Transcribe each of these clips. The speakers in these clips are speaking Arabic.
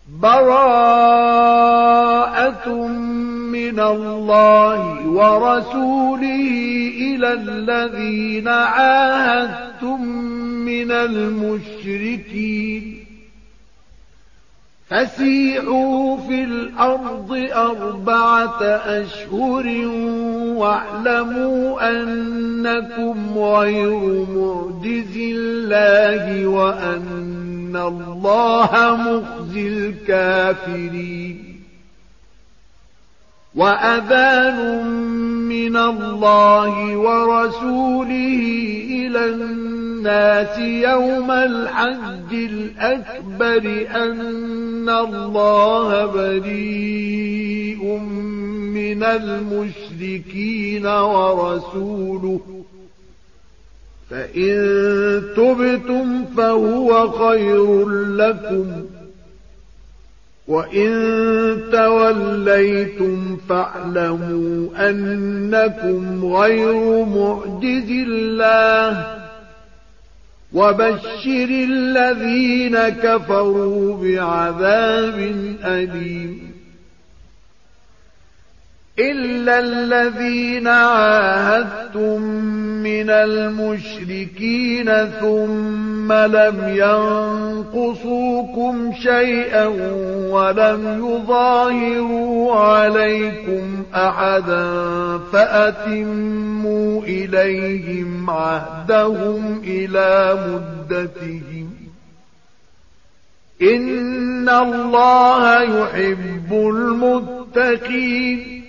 براءة من الله ورسوله إلى الذين عاهدتم من المشركين فسيحوا في الأرض 4 أشهر واعلموا أنكم غير معجز الله وأن الله مخزي الكافرين وأذان من الله ورسوله إلى الناس يوم الحج الأكبر أن الله بريء من المشركين ورسوله فإن تبتم فهو خير لكم وإن توليتم فاعلموا أنكم غير معجز الله وبشر الذين كفروا بعذاب أليم إلا الذين عاهدتم من المشركين ثم لم ينقصوكم شيئا ولم يظاهروا عليكم أحدا فأتموا إليهم عهدهم إلى مدتهم إن الله يحب المتقين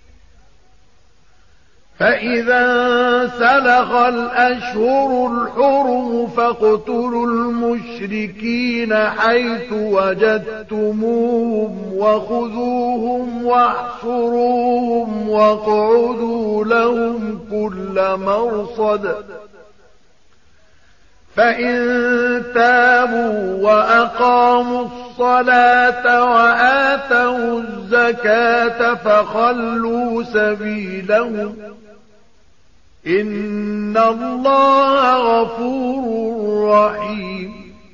فإذا سلخ الأشهر الحرم فاقتلوا المشركين حيث وجدتموهم وخذوهم واحصروهم واقعدوا لهم كل مرصد فإن تابوا وأقاموا الصلاة وآتوا الزكاة فخلوا سبيلهم إن الله غفور رحيم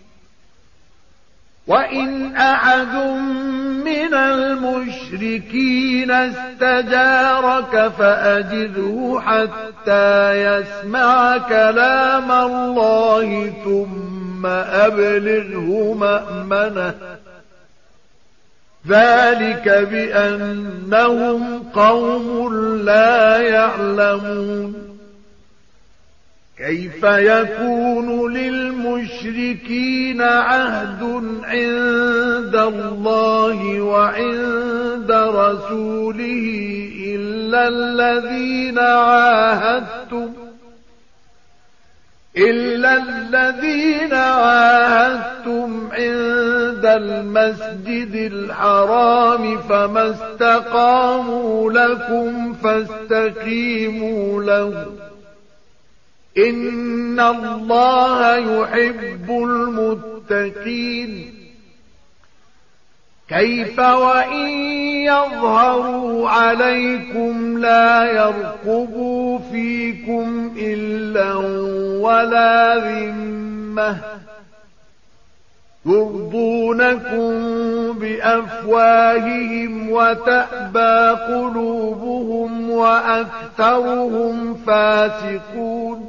وإن أحد من المشركين استجارك فأجره حتى يسمع كلام الله ثم أبلغه مأمنه ذلك بأنهم قوم لا يعلمون كيف يكون للمشركين عهد عند الله وعند رسوله إلا الذين عاهدتم عند المسجد الحرام فما استقاموا لكم فاستقيموا لهم إن الله يحب المتقين كيف وإن يظهروا عليكم لا يرقبوا فيكم إلا ولا ذمة يرضونكم بأفواههم وتأبى قلوبهم وأكثرهم فاسقون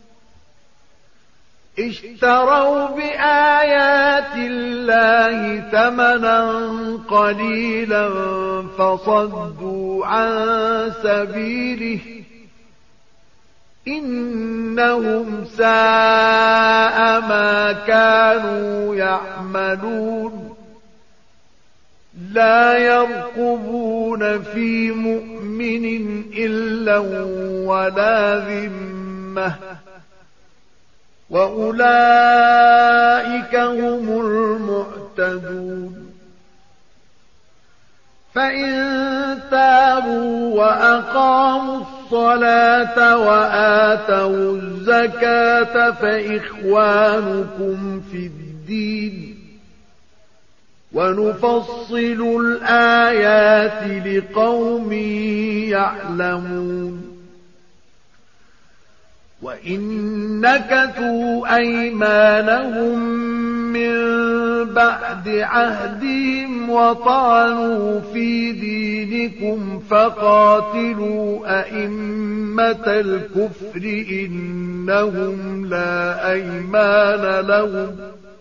اشتروا بآيات الله ثمنا قليلا فصدوا عن سبيله إنهم ساء ما كانوا يعملون لا يرقبون في مؤمن إلا ولا ذمة وأولئك هم المعتدون فإن تابوا وأقاموا الصلاة وآتوا الزكاة فإخوانكم في الدين ونفصل الآيات لقوم يعلمون وإن نكثوا أيمانهم من بعد عهدهم وطعنوا في دينكم فقاتلوا أئمة الكفر إنهم لا أيمان لهم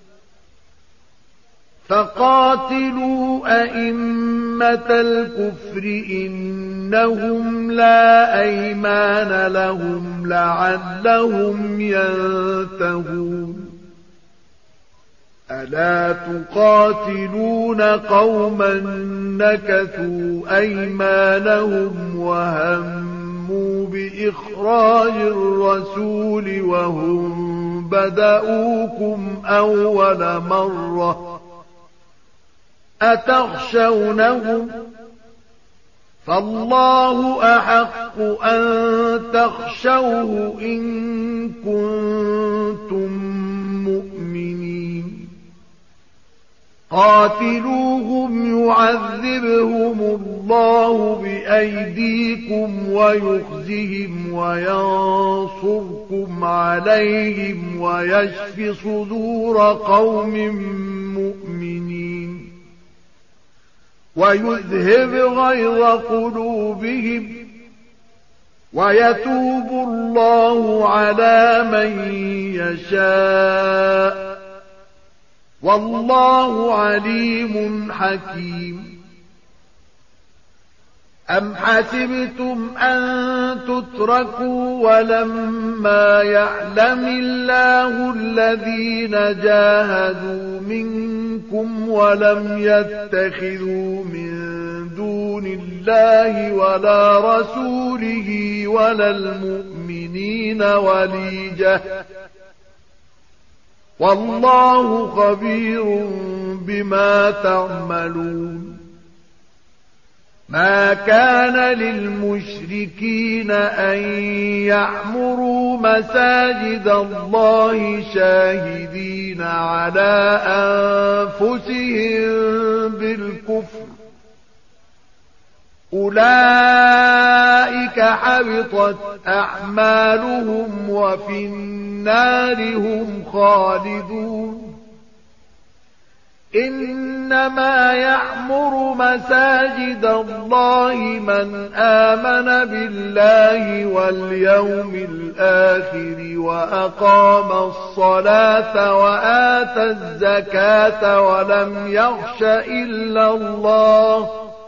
لعلهم ينتهون ألا تقاتلون قوما نكثوا أيمانهم وهموا بإخراج الرسول وهم بدأوكم أول مرة أتخشونهم فالله أحق أن تخشوه إن كنتم مؤمنين قاتلوهم يعذبهم الله بأيديكم ويخزهم وينصركم عليهم ويشف صدور قوم مؤمنين ويذهب غيظ قلوبهم ويتوب الله على من يشاء والله عليم حكيم أم حسبتم أن تتركوا ولما يعلم الله الذين جاهدوا منكم ولم يتخذوا من دون الله ولا رسوله ولا المؤمنين وليجة والله خبير بما تعملون ما كان للمشركين أن يعمروا مساجد الله شاهدين على أنفسهم بالكفر أولئك حبطت أعمالهم وفي النار هم خالدون إنما يعمر مساجد الله من آمن بالله واليوم الآخر وأقام الصلاة وآتى الزكاة ولم يخش إلا الله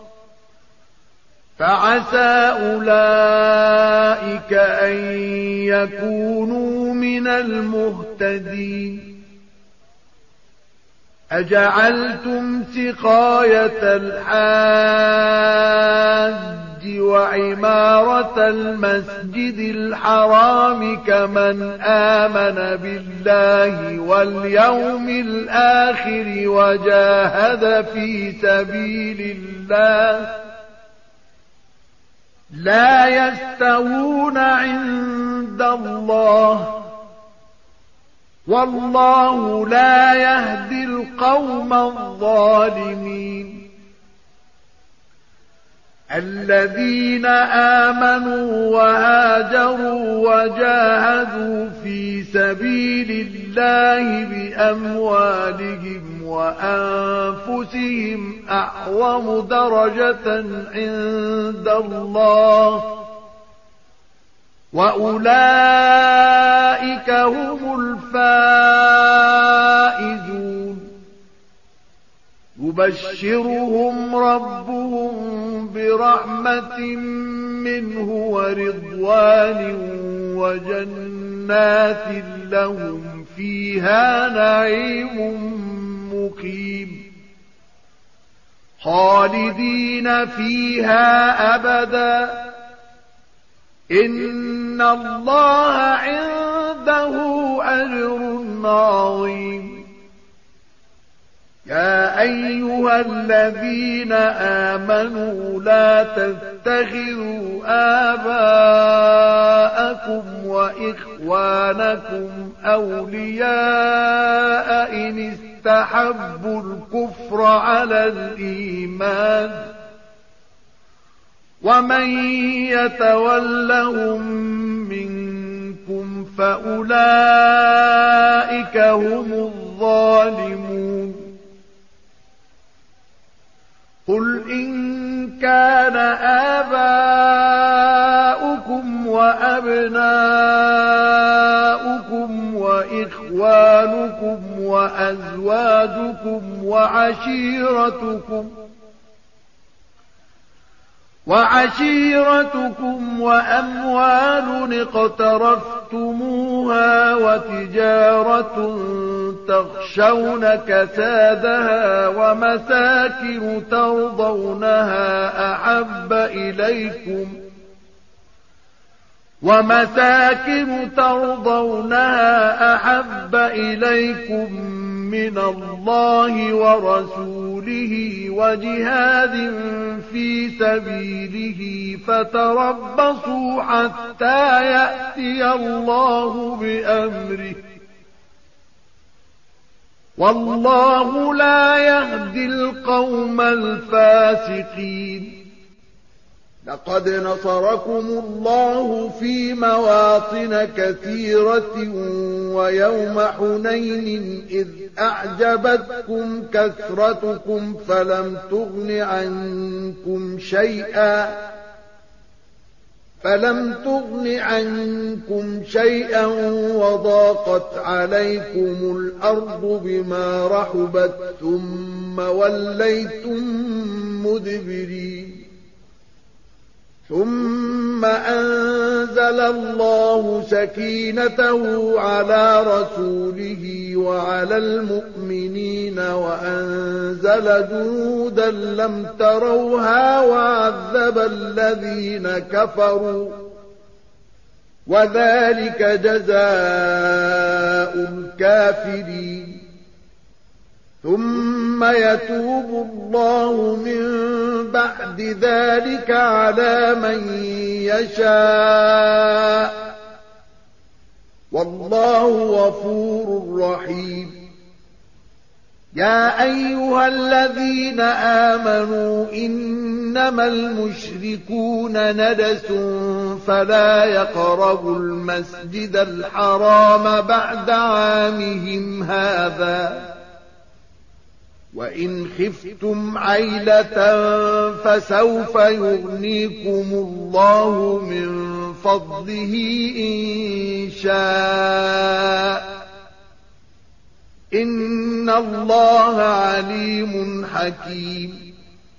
فعسى أولئك أن يكونوا من المهتدين أجعلتم سقاية الحاج وعمارة المسجد الحرام كمن آمن بالله واليوم الآخر وجاهد في سبيل الله لا يستوون عند الله والله لا يهدي القوم الظالمين الذين آمنوا وهاجروا وجاهدوا في سبيل الله بأموالهم وأنفسهم أعظم درجة عند الله وأولئك هم الفائزون يبشرهم ربهم برحمة منه ورضوان وجنات لهم فيها نعيم مقيم خالدين فيها أبدا إن الله عنده أجر عظيم يا أيها الذين آمنوا لا تتخذوا آباءكم وإخوانكم أولياء إن استحبوا الكفر على الإيمان ومن يتولهم منكم فأولئك هم الظالمون الظالمون قل إن كان آباؤكم وأبناؤكم وإخوانكم وأزواجكم وعشيرتكم وأموال اقترفتموها وتجارة تخشون كسادها ومساكن ترضونها أحب إليكم من الله ورسوله وجهاد في سبيله فتربصوا حتى يأتي الله بأمره والله لا يهدي القوم الفاسقين لقد نصركم الله في مواطن كثيرة ويوم حنين إذ أعجبتكم كثرتكم فلم تغن عنكم شيئا وضاقت عليكم الأرض بما رحبت ثم وليتم مدبرين ثم أنزل الله سكينته على رسوله وعلى المؤمنين وأنزل جنودا لم تروها وعذب الذين كفروا وذلك جزاء الكافرين ثم يتوب الله من بعد ذلك على من يشاء والله غفور رحيم يا أيها الذين آمنوا إنما المشركون نجس فلا يقربوا المسجد الحرام بعد عامهم هذا وإن خفتم عيلة فسوف يغنيكم الله من فضله إن شاء إن الله عليم حكيم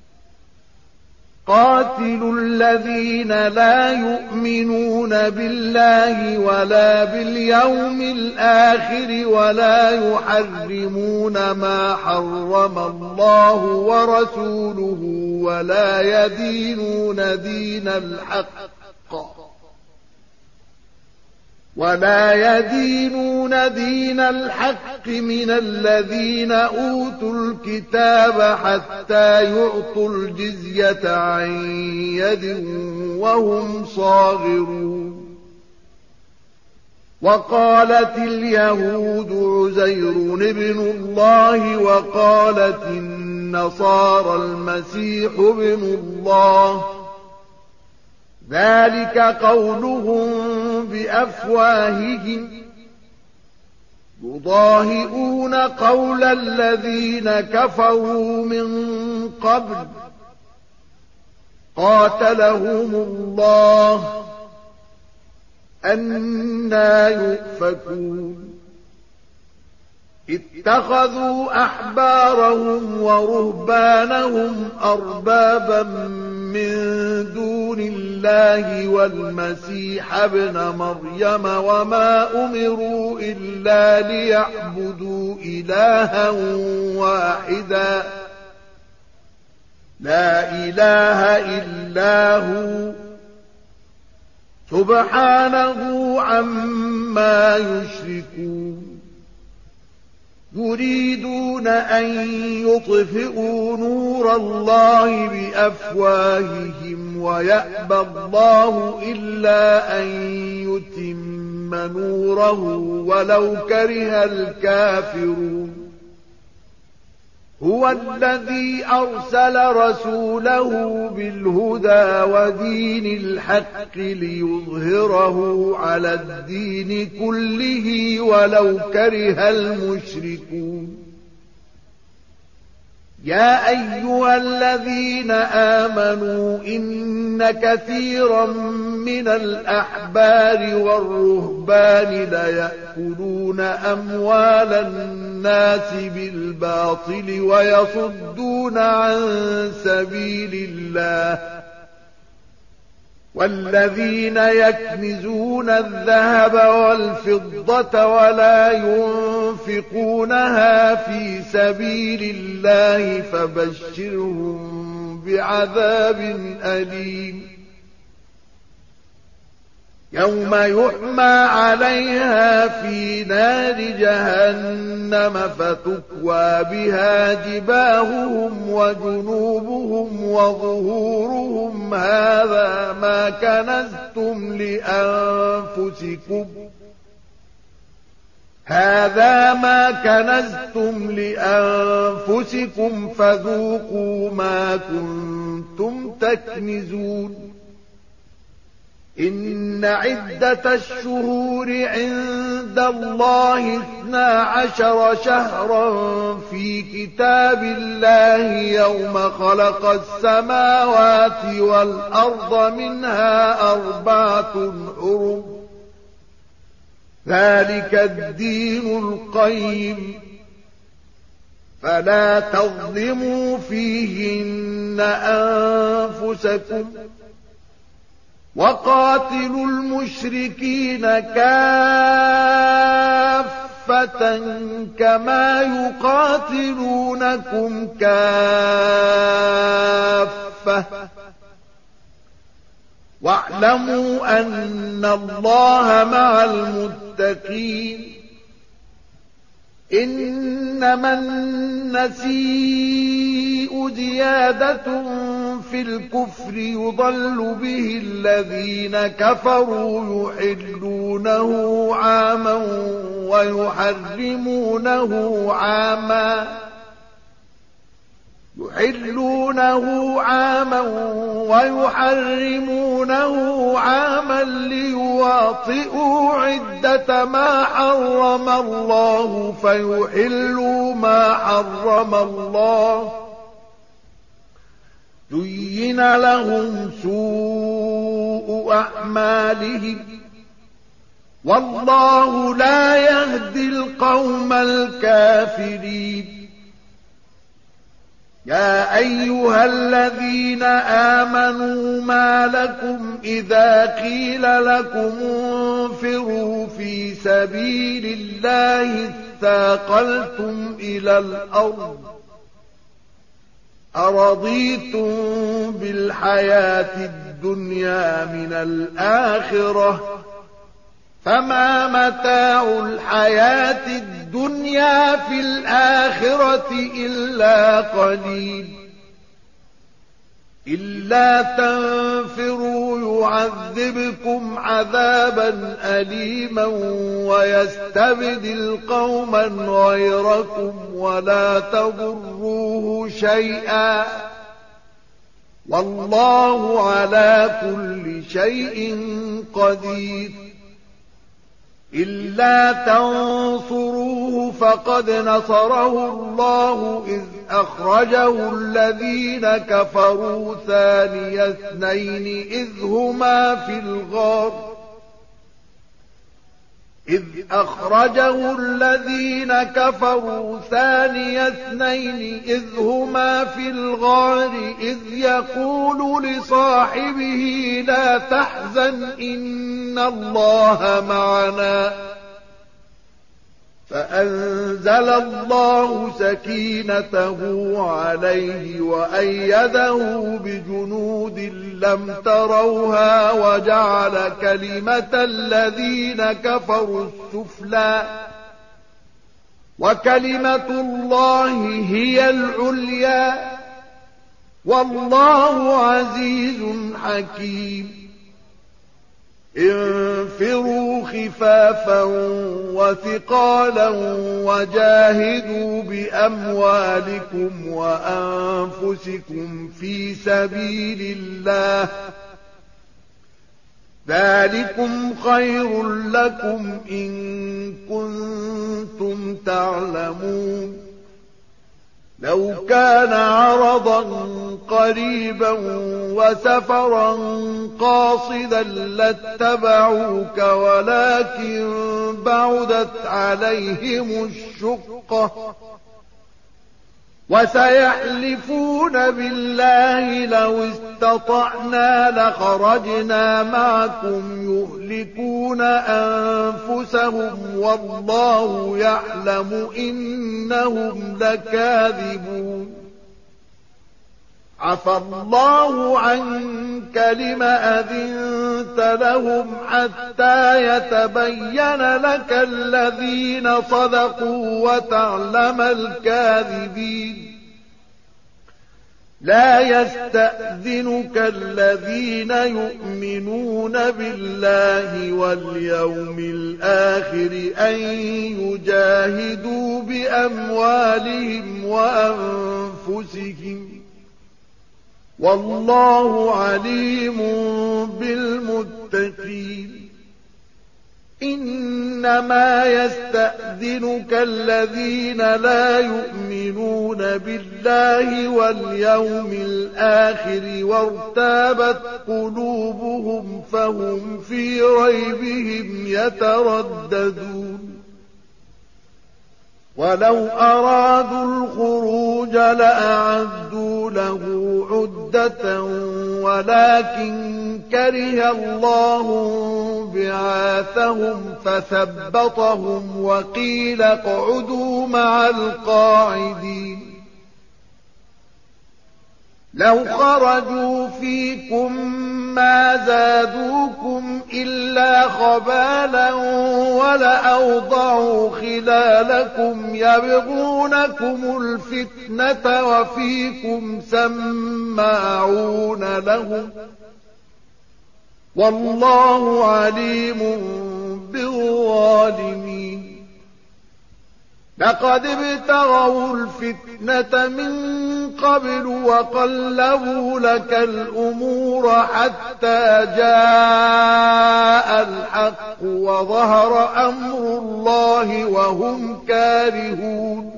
قاتلوا الذين لا يؤمنون بالله ولا باليوم الآخر ولا يحرمون ما حرم الله ورسوله ولا يدينون دين الحق من الذين أوتوا الكتاب حتى يعطوا الجزية عن يد وهم صاغرون وقالت اليهود عزير ابن الله وقالت النصارى المسيح ابن الله ذلك قولهم بأفواههم يضاهئون قول الذين كفروا من قبل قاتلهم الله أنى يؤفكون اتخذوا أحبارهم ورهبانهم أربابا من دون الله والمسيح ابن مريم وما أمروا إلا ليعبدوا إلها واحدا لا إله إلا هو سبحانه عما يشركون يريدون أن يطفئوا نور الله بأفواههم ويأبى الله إلا أن يتم نوره ولو كره الكافرون هو الذي أرسل رسوله بالهدى ودين الحق ليظهره على الدين كله ولو كره المشركون يا أيها الذين آمنوا إن كثيرا من الأحبار والرهبان ليأكلون أموال الناس بالباطل ويصدون عن سبيل الله والذين يكنزون الذهب والفضة ولا ينفقونها في سبيل الله فبشرهم بعذاب أليم يوم يحمى عليها في نار جهنم فتكوى بها جباههم وجنوبهم وظهورهم هذا ما كنزتم لأنفسكم فذوقوا ما كنتم تكنزون إن عدة الشهور عند الله 12 شهرا في كتاب الله يوم خلق السماوات والأرض منها 4 حرم ذلك الدين القيم فلا تظلموا فيهن أنفسكم وقاتلوا المشركين كافة كما يقاتلونكم كافة واعلموا أن الله مع المتقين إنما النسيء زيادة في الكفر يضل به الذين كفروا يحلونه عاما ويحرمونه عاما ليواطئوا عدة ما حرم الله فيحلوا ما حرم الله زين لهم سوء أعمالهم والله لا يهدي القوم الكافرين يا أيها الذين آمنوا ما لكم إذا قيل لكم انفروا في سبيل الله اثاقلتم إلى الأرض أرضيتم بالحياة الدنيا من الآخرة فما متاع الحياة الدنيا في الآخرة إلا قليل إلا تنفروا يعذبكم عذابا أليما ويستبدل قوما غيركم ولا تضروه شيئا والله على كل شيء قدير إلا تنصروه فقد نصره الله إذ أخرجه الذين كفروا ثاني اثنين إذ هما في الغار إذ يقول لصاحبه لا تحزن إن الله معنا فأنزل الله سكينته عليه وأيده بجنود لم تروها وجعل كلمة الذين كفروا السفلى وكلمة الله هي العليا والله عزيز حكيم انفروا خفافا وثقالا وجاهدوا بأموالكم وأنفسكم في سبيل الله ذلكم خير لكم إن كنتم تعلمون لو كان عرضا قريبا وسفرا قاصدا لاتبعوك ولكن بعدت عليهم الشقة وسيحلفون بالله لو استطعنا لخرجنا معكم يهلكون أنفسهم والله يعلم إنهم لكاذبون عفى الله عنك لم أذنت لهم حتى يتبين لك الذين صدقوا وتعلم الكاذبين لا يستأذنك الذين يؤمنون بالله واليوم الآخر أن يجاهدوا بأموالهم وأنفسهم والله عليم بالمتقين إنما يستأذنك الذين لا يؤمنون بالله واليوم الآخر وارتابت قلوبهم فهم في ريبهم يترددون ولو أرادوا الخروج لأعدوا له عدة ولكن كره الله بعاثهم فثبطهم وقيل اقعدوا مع القاعدين لو خرجوا فيكم ما زادوكم إلا خبالا ولأوضعوا خلالكم يبغونكم الفتنة وفيكم سماعون لهم والله عليم بالظالمين لقد ابتغوا الفتنة من قبل وقلبوا لك الأمور حتى جاء الحق وظهر أمر الله وهم كارهون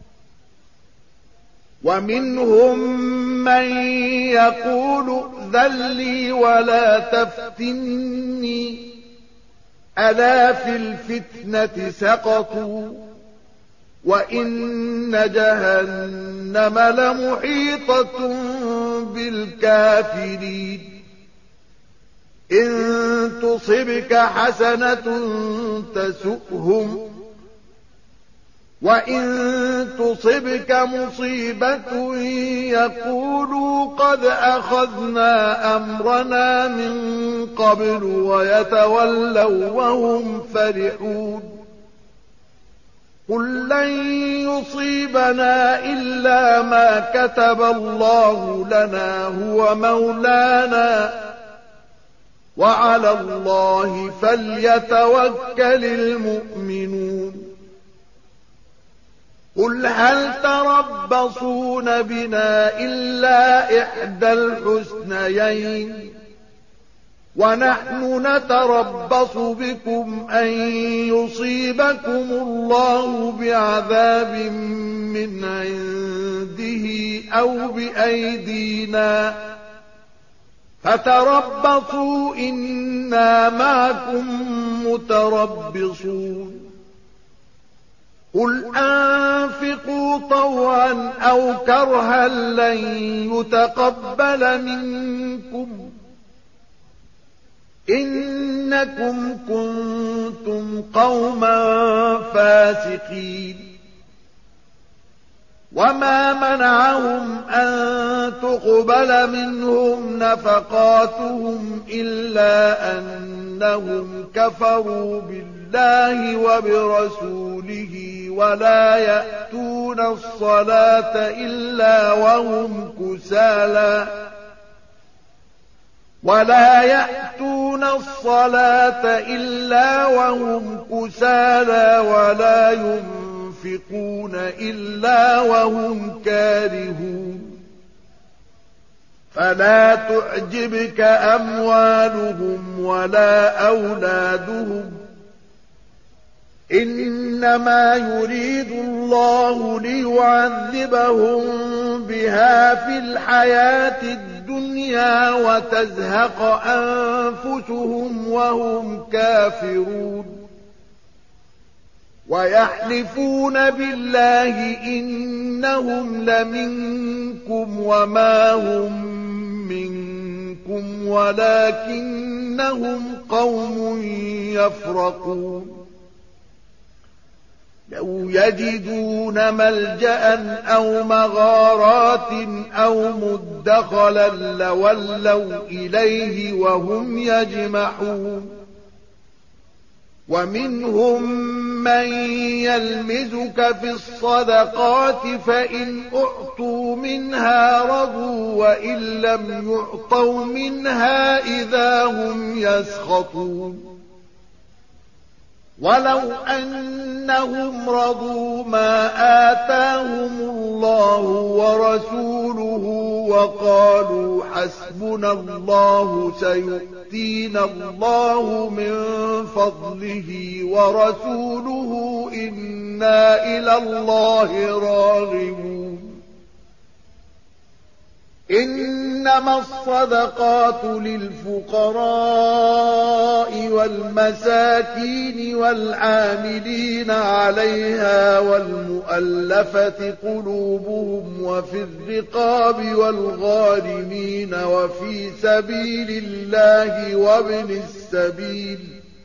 ومنهم من يقول ائذن لي ولا تفتني ألا في الفتنة سقطوا وإن جهنم لمحيطة بالكافرين إن تصبك حسنة تسؤهم وإن تصبك مصيبة يقولوا قد أخذنا أمرنا من قبل ويتولوا وهم فرحون قل لن يصيبنا إلا ما كتب الله لنا هو مولانا وعلى الله فليتوكل المؤمنون قل هل تربصون بنا إلا إحدى الحسنيين ونحن نتربص بكم أن يصيبكم الله بعذاب من عنده أو بأيدينا فتربصوا إنا معكم متربصون قل أنفقوا طوعا أو كرها لن يتقبل منكم إنكم كنتم قوما فاسقين وما منعهم أن تقبل منهم نفقاتهم إلا أنهم كفروا بالله وبرسوله ولا يأتون الصلاة إلا وهم يقيمون الصلاة إلا وهم كسالى ولا ينفقون إلا وهم كارهون فلا تعجبك أموالهم ولا أولادهم إنما يريد الله ليعذبهم بها في الحياة الدنيا وتزهق أنفسهم وهم كافرون ويحلفون بالله إنهم لمنكم وما هم منكم ولكنهم قوم يفرقون لو يجدون ملجأ أو مغارات أو مدخلا لولوا إليه وهم يجمحون ومنهم من يلمزك في الصدقات فإن أعطوا منها رضوا وإن لم يعطوا منها إذا هم يسخطون ولو أنهم رضوا ما آتاهم الله ورسوله وقالوا حسبنا الله سيؤتينا الله من فضله ورسوله إنا إلى الله راغبون إنما الصدقات للفقراء والمساكين والعاملين عليها والمؤلفة قلوبهم وفي الرقاب والغارمين وفي سبيل الله وابن السبيل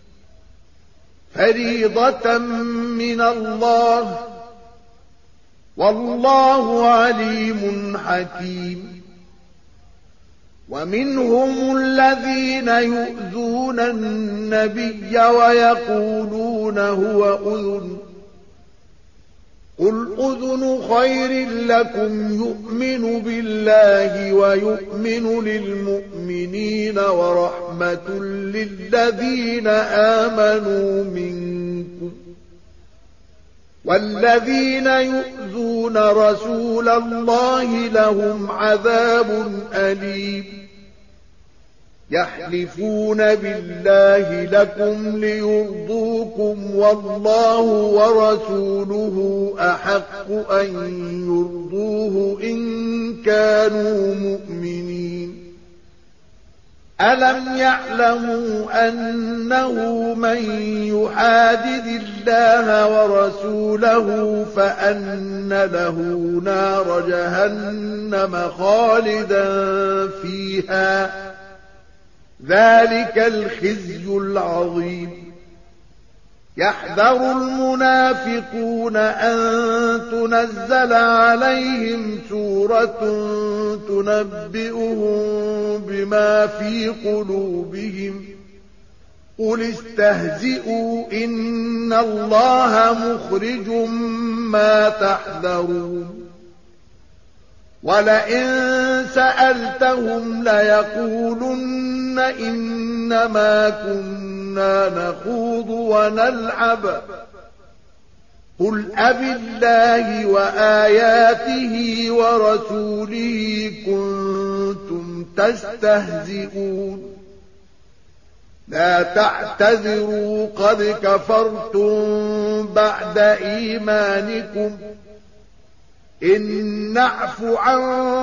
فريضة من الله والله عليم حكيم ومنهم الذين يؤذون النبي ويقولون هو أذن قل أذن خير لكم يؤمن بالله ويؤمن للمؤمنين ورحمة للذين آمنوا منكم والذين يؤذون رسول الله لهم عذاب أليم يحلفون بالله لكم ليرضوكم والله ورسوله أحق أن يرضوه إن كانوا مؤمنين ألم يعلموا أنه من يحادد الله ورسوله فأن له نار جهنم خالدا فيها ذلك الخزي العظيم يحذر المنافقون أن تنزل عليهم سورة تنبئهم بما في قلوبهم قل استهزئوا إن الله مخرج ما تحذرون ولئن سألتهم ليقولن إنما كنا نخوض ونلعب قل أبالله وآياته ورسوله كنتم تستهزئون لا تعتذروا قد كفرتم بعد إيمانكم إن نعف عن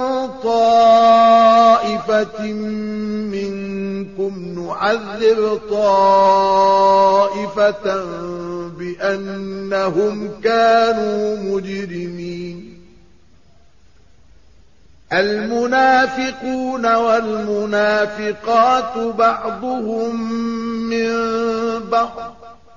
طائفة منكم نعذب طائفة بأنهم كانوا مجرمين المنافقون والمنافقات بعضهم من بعض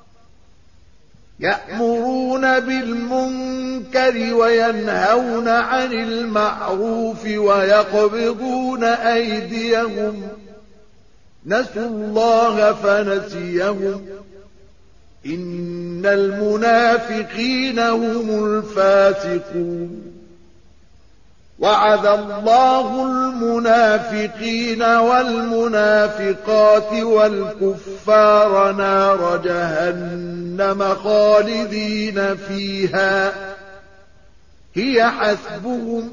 يأمرون بالمنكر وينهون عن المعروف ويقبضون أيديهم نسوا الله فنسيهم إن المنافقين هم الفاسقون وعد الله المنافقين والمنافقات والكفار نار جهنم خالدين فيها هي حسبهم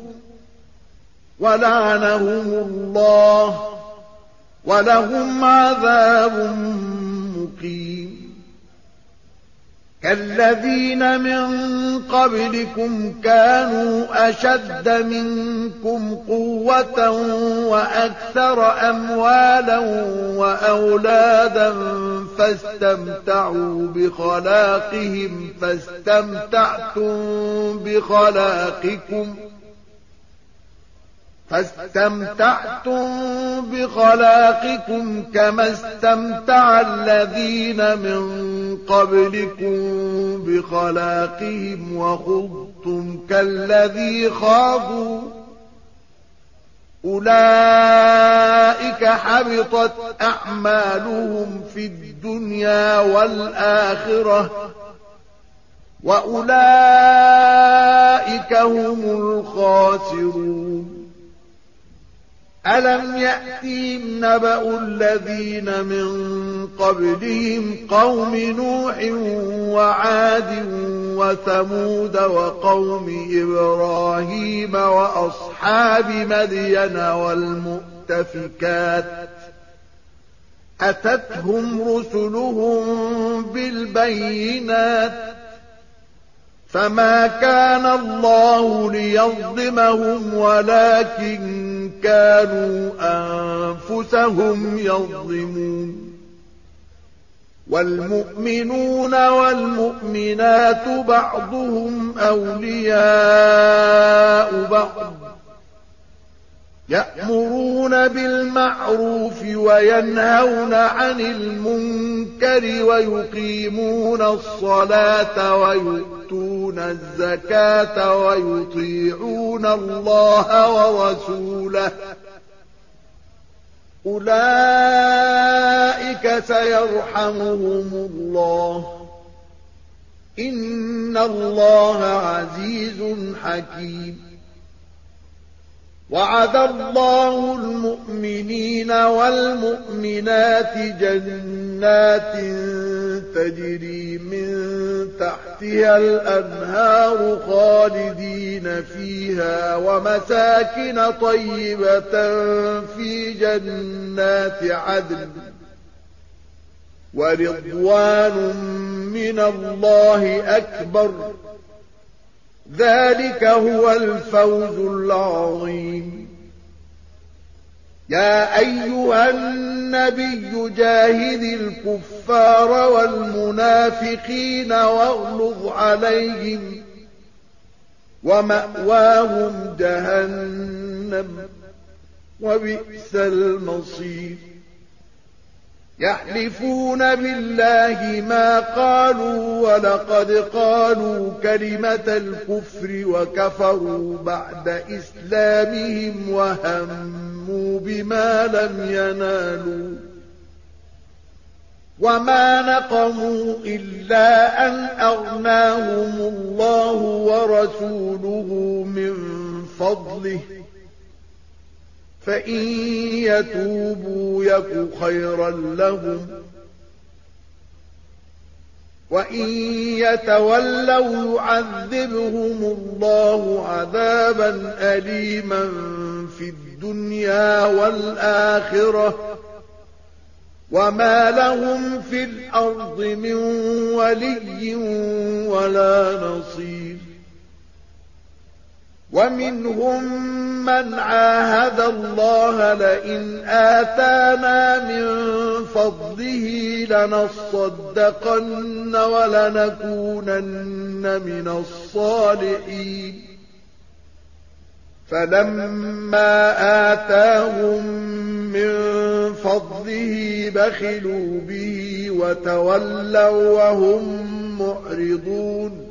ولعنهم الله ولهم عذاب مقيم كالذين من قبلكم كانوا أشد منكم قوة وأكثر أموالا وأولادا فاستمتعوا بخلاقكم كما استمتع الذين من قبلكم بخلاقهم وخضتم كالذي خاضوا أولئك حبطت أعمالهم في الدنيا والآخرة وأولئك هم الخاسرون ألم يأتهم نبأ الذين من قبلهم قوم نوح وعاد وثمود وقوم إبراهيم وأصحاب مدين والمؤتفكات أتتهم رسلهم بالبينات فما كان الله ليظلمهم ولكن كانوا أنفسهم يظلمون والمؤمنون والمؤمنات بعضهم أولياء بعض يأمرون بالمعروف وينهون عن المنكر ويقيمون الصلاة ويؤتون الزكاة ويطيعون الله ورسوله أولئك سيرحمهم الله إن الله عزيز حكيم وعد الله المؤمنين والمؤمنات جنات تجري من تحتها الأنهار خالدين فيها ومساكن طيبة في جنات عدن ورضوان من الله أكبر ذلك هو الفوز العظيم يا أيها النبي جاهد الكفار والمنافقين واغلظ عليهم ومأواهم جهنم وبئس المصير يحلفون بالله ما قالوا ولقد قالوا كلمة الكفر وكفروا بعد إسلامهم وهموا بما لم ينالوا وما نقموا إلا أن أغناهم الله ورسوله من فضله فإن يتوبوا يك خيرا لهم وإن يتولوا يعذبهم الله عذابا أليما في الدنيا والآخرة وما لهم في الأرض من ولي ولا نصير ومنهم من عاهد الله لئن آتانا من فضله لنصدقن ولنكونن من الصالحين فلما آتاهم من فضله بخلوا به وتولوا وهم معرضون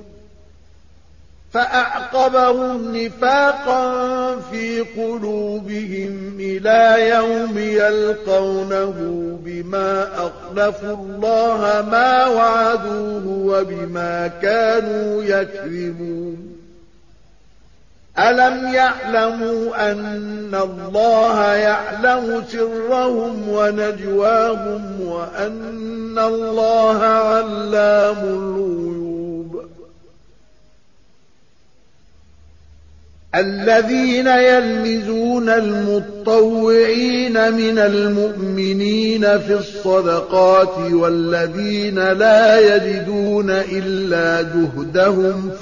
فأعقبهم نفاقا في قلوبهم إلى يوم يلقونه بما أخلفوا الله ما وعدوه وبما كانوا يكذبون ألم يعلموا أن الله يعلم سرهم ونجواهم وأن الله علام الغيوب الذين يلمزون المطوعين من المؤمنين في الصدقات والذين لا يجدون إلا جهدهم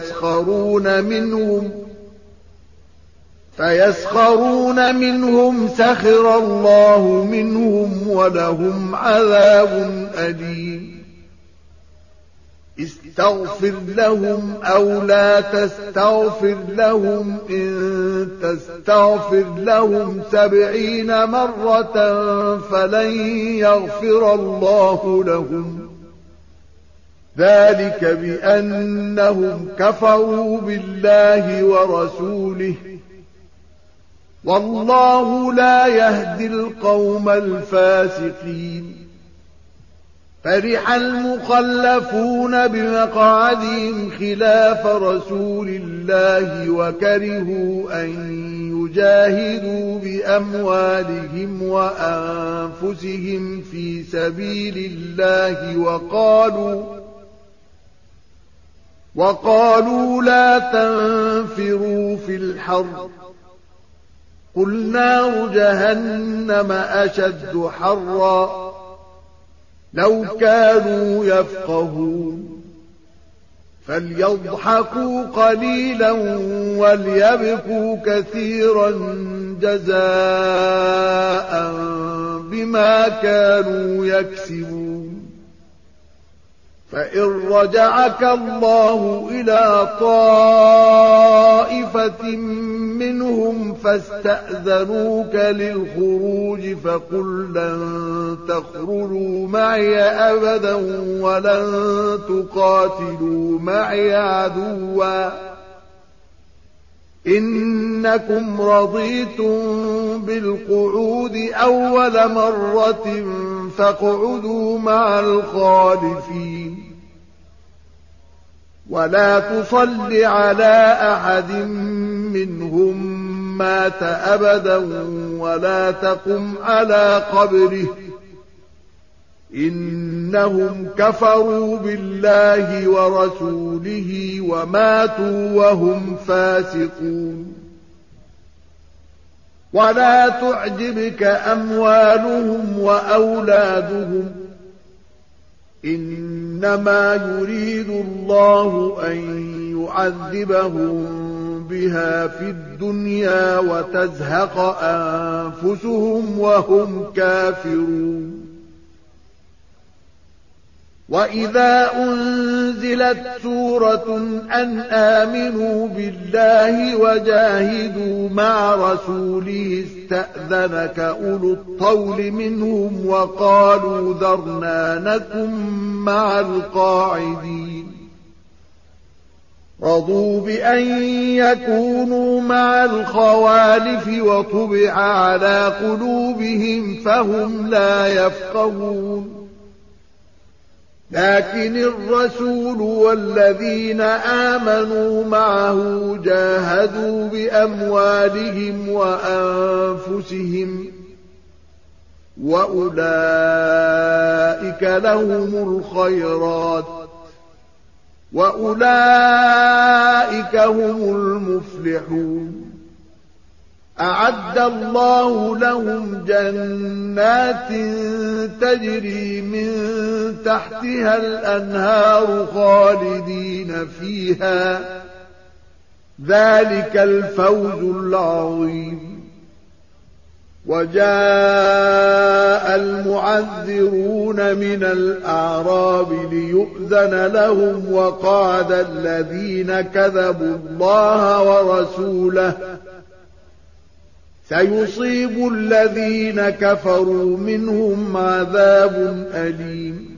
فيسخرون منهم سخر الله منهم ولهم عذاب أليم استغفر لهم أو لا تستغفر لهم إن تستغفر لهم 70 مرة فلن يغفر الله لهم ذلك بأنهم كفروا بالله ورسوله والله لا يهدي القوم الفاسقين فرح المخلفون بمقعدهم خلاف رسول الله وكرهوا أن يجاهدوا بأموالهم وأنفسهم في سبيل الله وقالوا لا تنفروا في الحر قل نار جهنم أشد حرا لو كانوا يفقهون فليضحكوا قليلا وليبكوا كثيرا جزاء بما كانوا يكسبون فإن رجعك الله إلى طائفة منهم فاستأذنوك للخروج فقل لن تخرجوا معي أبدا ولن تقاتلوا معي عدوا إنكم رضيتم بالقعود أول مرة فاقعدوا مع الخالفين ولا تصل على أحد منهم مات أبدا ولا تقم على قبره إنهم كفروا بالله ورسوله وماتوا وهم فاسقون ولا تعجبك أموالهم وأولادهم إنما يريد الله أن يعذبهم بها في الدنيا وتزهق أنفسهم وهم كافرون وإذا أنزلت سورة أن آمنوا بالله وجاهدوا مع رسوله استأذنك أولو الطول منهم وقالوا ذرنا نكن مع القاعدين رضوا بأن يكونوا مع الخوالف وطبع على قلوبهم فهم لا يفقهون لكن الرسول والذين آمنوا معه جاهدوا بأموالهم وأنفسهم وأولئك لهم الخيرات وأولئك هم المفلحون أعد الله لهم جنات تجري من تحتها الأنهار خالدين فيها ذلك الفوز العظيم وجاء المعذرون من الأعراب ليؤذن لهم وقعد الذين كذبوا الله ورسوله سيصيب الذين كفروا منهم عذاب أليم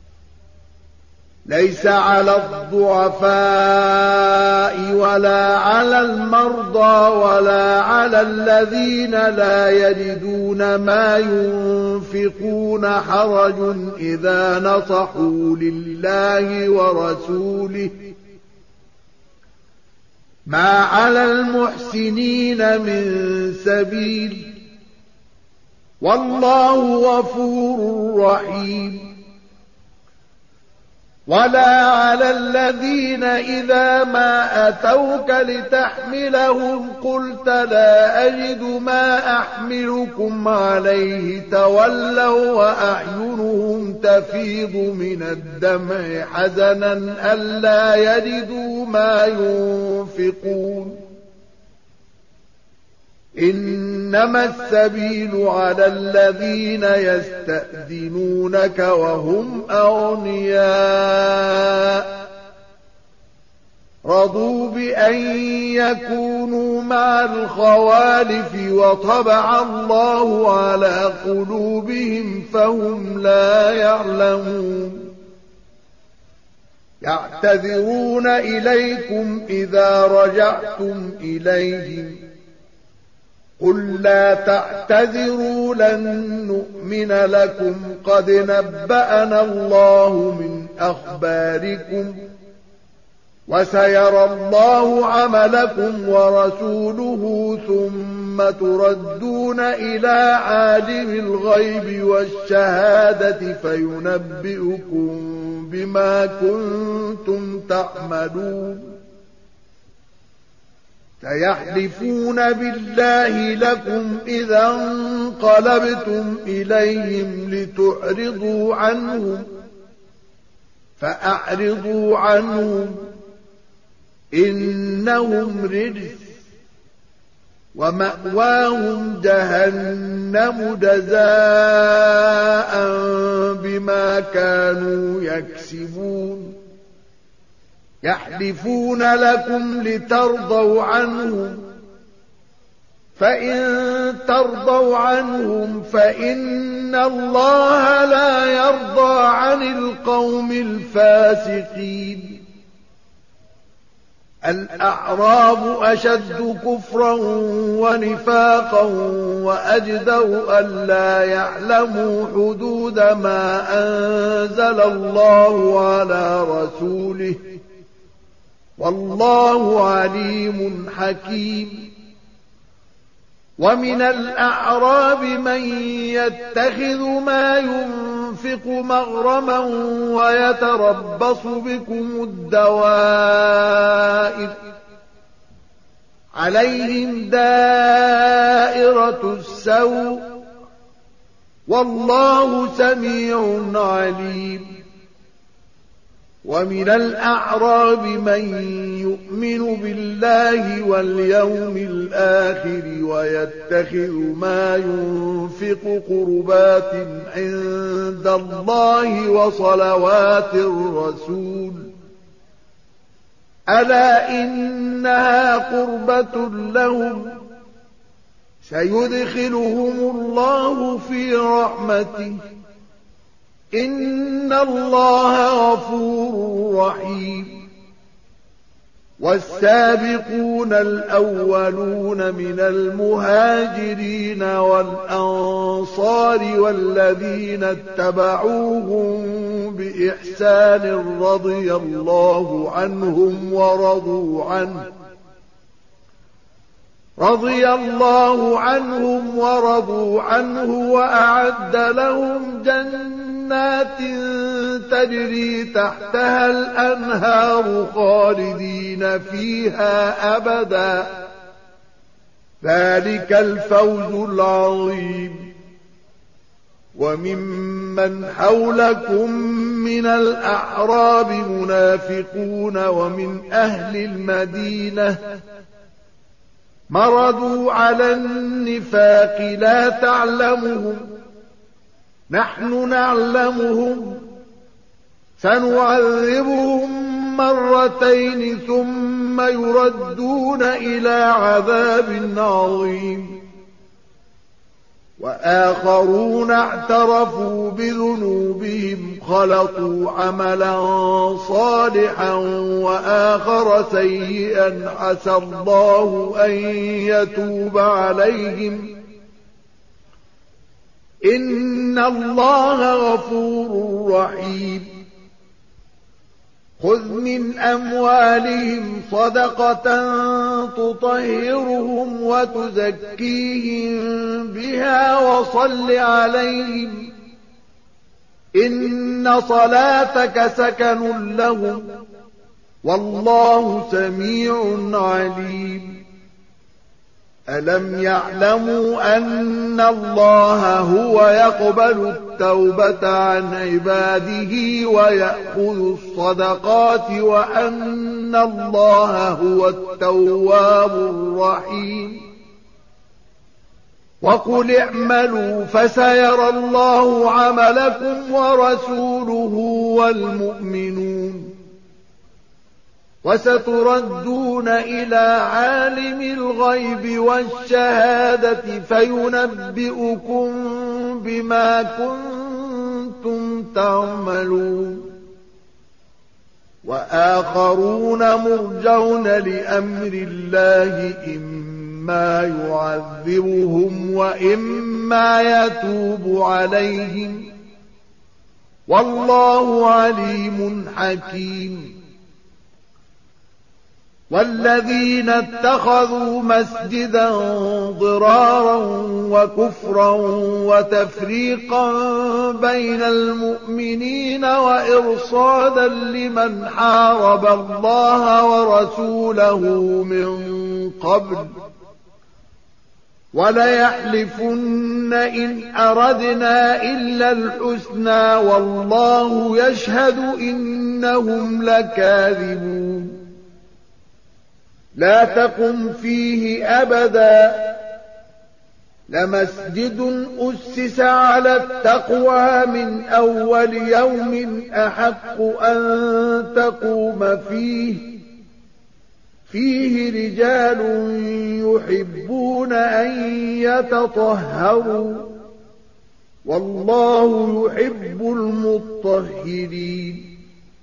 ليس على الضعفاء ولا على المرضى ولا على الذين لا يجدون ما ينفقون حرج إذا نصحوا لله ورسوله ما على المحسنين من سبيل والله غفور رحيم ولا على الذين إذا ما أتوك لتحملهم قلت لا أجد ما أحملكم عليه تولوا وأعينهم تفيض من الدمع حزنا ألا يجدوا ما ينفقون إنما السبيل على الذين يستأذنونك وهم أغنياء رضوا بأن يكونوا مع الخوالف وطبع الله على قلوبهم فهم لا يعلمون يعتذرون إليكم إذا رجعتم إليهم قل لا تعتذروا لن نؤمن لكم قد نبأنا الله من أخباركم وسيرى الله عملكم ورسوله ثم تردون إلى عالم الغيب والشهادة فينبئكم بما كنتم تعملون سيحلفون بالله لكم إذا انقلبتم إليهم لتعرضوا عنهم فأعرضوا عنهم إنهم رجس ومأواهم جهنم جزاء بما كانوا يكسبون يحلفون لكم لترضوا عنهم فإن ترضوا عنهم فإن الله لا يرضى عن القوم الفاسقين الأعراب أشد كفرا ونفاقا وأجدر ألا يعلموا حدود ما أنزل الله على رسوله والله عليم حكيم ومن الأعراب من يتخذ ما ينفق مغرما ويتربص بكم الدوائر عليهم دائرة السوء والله سميع عليم ومن الأعراب من يؤمن بالله واليوم الآخر ويتخذ ما ينفق قربات عند الله وصلوات الرسول ألا إنها قربة لهم سيدخلهم الله في رحمته إن الله غفور رحيم والسابقون الأولون من المهاجرين والأنصار والذين اتبعوهم بإحسان رضي الله عنهم ورضوا عنه وأعد لهم جنات تجري تحتها الأنهار خالدين فيها أبدا ذلك الفوز العظيم وممن حولكم من الأعراب منافقون ومن أهل المدينة مرضوا على النفاق لا تعلمهم نحن نعلمهم سنعذبهم مرتين ثم يردون إلى عذاب عظيم وآخرون اعترفوا بذنوبهم خلطوا عملا صالحا وآخر سيئا عسى الله أن يتوب عليهم إن الله غفور رحيم خذ من أموالهم صدقة تطهرهم وتزكيهم بها وصل عليهم إن صلاتك سكن لهم والله سميع عليم ألم يعلموا أن الله هو يقبل التوبة عن عباده ويأخذ الصدقات وأن الله هو التواب الرحيم وقل اعملوا فسيرى الله عملكم ورسوله والمؤمنون وستردون إلى عالم الغيب والشهادة فينبئكم بما كنتم تعملون وآخرون مرجون لأمر الله إما يعذبهم وإما يتوب عليهم والله عليم حكيم والذين اتخذوا مسجدا ضرارا وكفرا وتفريقا بين المؤمنين وإرصادا لمن حارب الله ورسوله من قبل وليحلفن إن أردنا إلا الحسنى والله يشهد إنهم لكاذبون لا تقم فيه أبدا لمسجد أسس على التقوى من أول يوم أحق أن تقوم فيه رجال يحبون أن يتطهروا والله يحب المطهرين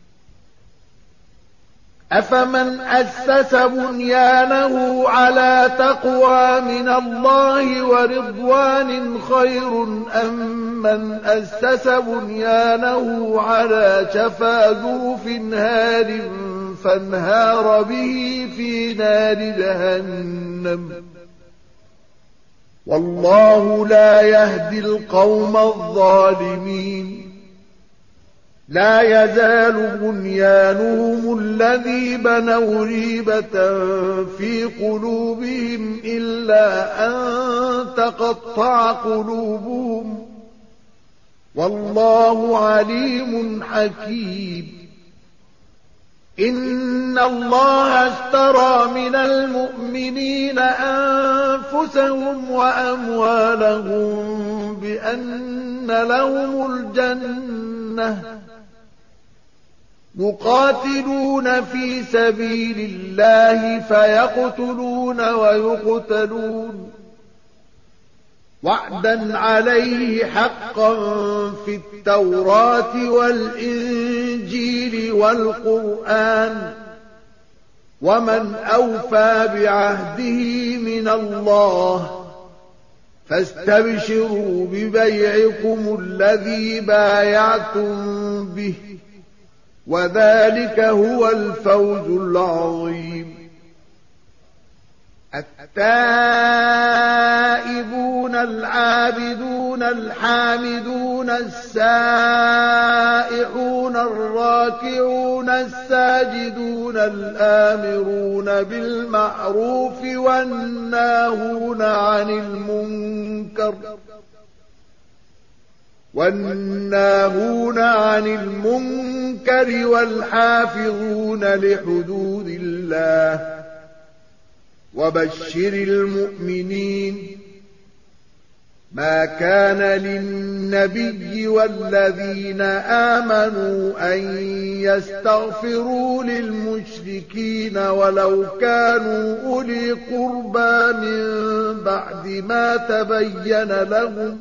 أفمن أسس بنيانه على تقوى من الله ورضوان خير أم من أسس بنيانه على شفا جرف هار فانهار به في نار جهنم والله لا يهدي القوم الظالمين لا يزال بنيانهم الذي بنوا ريبة في قلوبهم إلا أن تقطع قلوبهم والله عليم حكيم إن الله اشترى من المؤمنين أنفسهم وأموالهم بأن لهم الجنة يقاتلون في سبيل الله فيقتلون ويقتلون وعدا عليه حقا في التوراة والإنجيل والقرآن ومن أوفى بعهده من الله فاستبشروا ببيعكم الذي بايعتم به وذلك هو الفوز العظيم التائبون العابدون الحامدون السائحون الراكعون الساجدون الآمرون بالمعروف والناهون عن المنكر والحافظون لحدود الله وبشر المؤمنين ما كان للنبي والذين آمنوا أن يستغفروا للمشركين ولو كانوا أولي قربى من بعد ما تبين لهم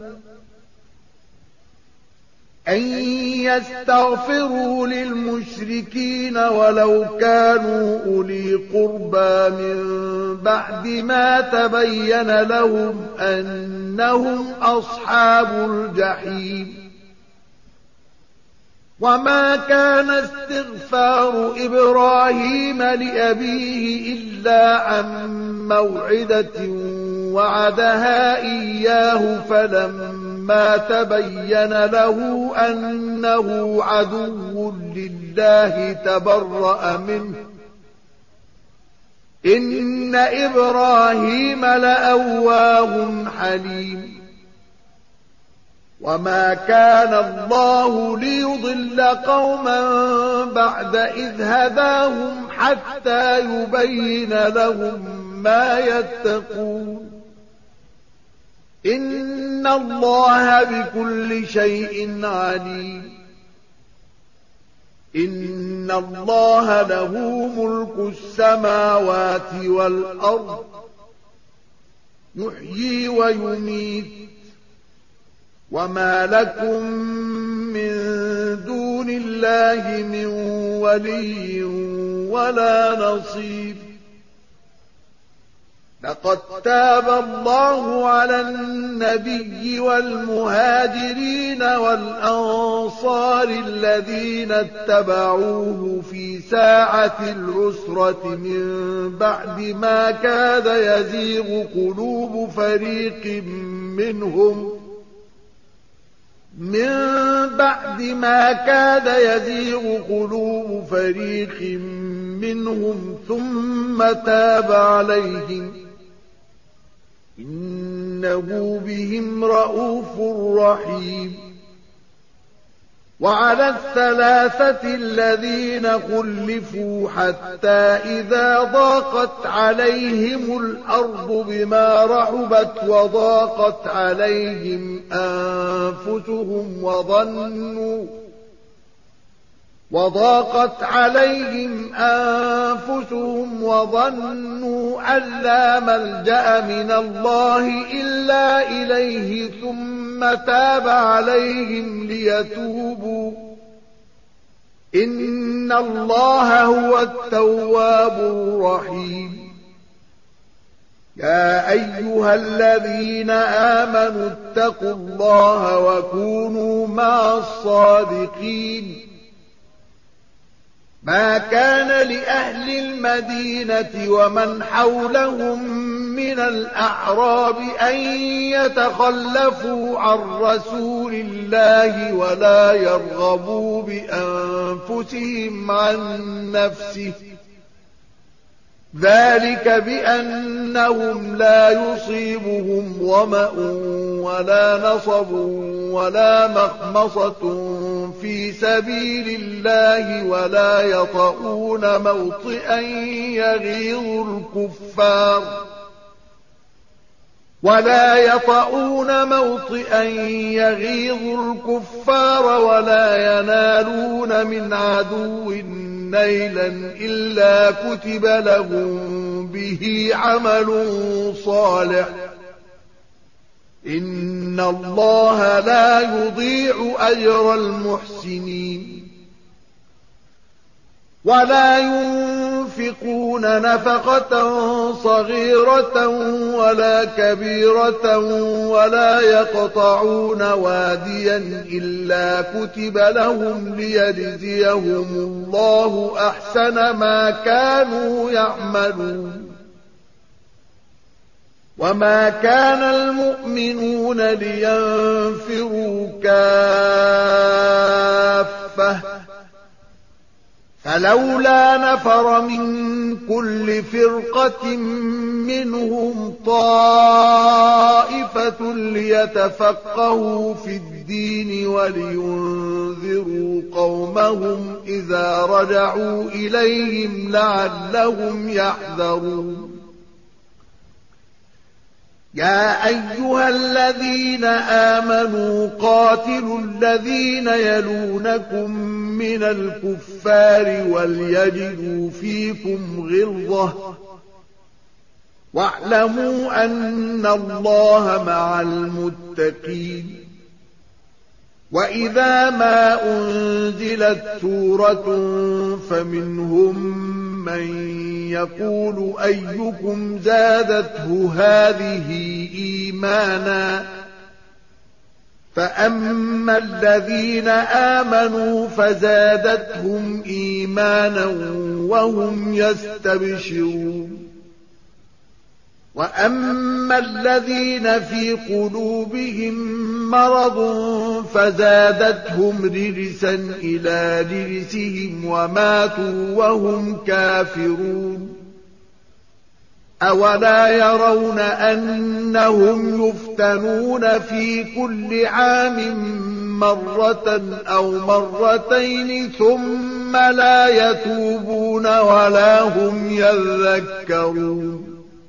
أنهم أصحاب الجحيم وما كان استغفار إبراهيم لأبيه إلا عن موعدة وعدها إياه فلما تبين له أنه عدو لله تبرأ منه إن إبراهيم لأواه حليم وما كان الله ليضل قوما بعد إذ هداهم حتى يبين لهم ما يتقون إن الله بكل شيء عليم إن الله له ملك السماوات والأرض يحيي ويميت وما لكم من دون الله من ولي ولا نصير لقد تاب الله على النبي والمهاجرين والأنصار الذين اتبعوه في ساعة العسرة من بعد ما كاد يزيغ قلوب فريق منهم ثم تاب عليهم إنه بهم رءوف رحيم وعلى الثلاثة الذين خلفوا حتى إذا ضاقت عليهم الأرض بما رحبت وضاقت عليهم أنفسهم وظنوا أن لا ملجأ من الله إلا إليه ثم تاب عليهم ليتوبوا إن الله هو التواب الرحيم يا أيها الذين آمنوا اتقوا الله وكونوا مع الصادقين ما كان لأهل المدينة ومن حولهم من الأعراب أن يتخلفوا عن رسول الله ولا يرغبوا بأنفسهم عن نفسه ذلك بأنهم لا يصيبهم ظمأ ولا نصب ولا مخمصة في سبيل الله ولا يطؤون موطئا يغيظ الكفار ولا ينالون من عدو نيلا إلا كتب لهم به عمل صالح إن الله لا يضيع أجر المحسنين ولا ينفقون نفقة صغيرة ولا كبيرة ولا يقطعون واديا إلا كتب لهم ليجزيهم الله أحسن ما كانوا يعملون وما كان المؤمنون لينفروا كافة فلولا نفر من كل فرقة منهم طائفة ليتفقهوا في الدين ولينذروا قومهم إذا رجعوا إليهم لعلهم يحذرون يا أيها الذين آمنوا قاتلوا الذين يلونكم من الكفار وليجدوا فيكم غلظة واعلموا أن الله مع المتقين وإذا ما أنزلت سورة فمنهم من يقول أيكم زادته هذه إيمانا فأما الذين آمنوا فزادتهم إيمانا وهم يستبشرون وأما الذين في قلوبهم مرض فزادتهم رجسا إلى رجسهم وماتوا وهم كافرون أولا يرون أنهم يفتنون في كل عام مرة أو مرتين ثم لا يتوبون ولا هم يذكرون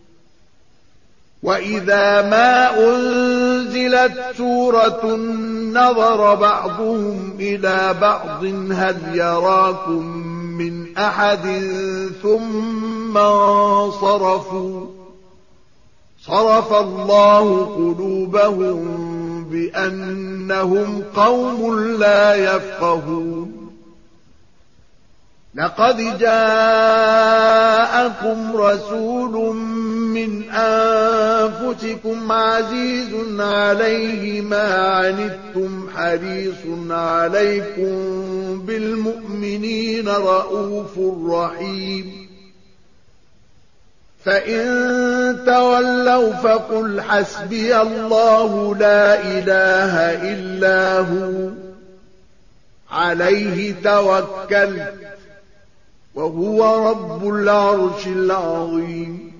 وإذا ما أنزلت سورة نظر بعضهم إلى بعض هل يراكم من أحد ثم انصرفوا صرف الله قلوبهم بأنهم قوم لا يفقهون لقد جاءكم رسول من أنفسكم عزيز عليه ما عنتم حريص عليكم بالمؤمنين رؤوف رحيم فإن تولوا فقل حسبي الله لا إله إلا هو عليه توكلت وهو رب العرش العظيم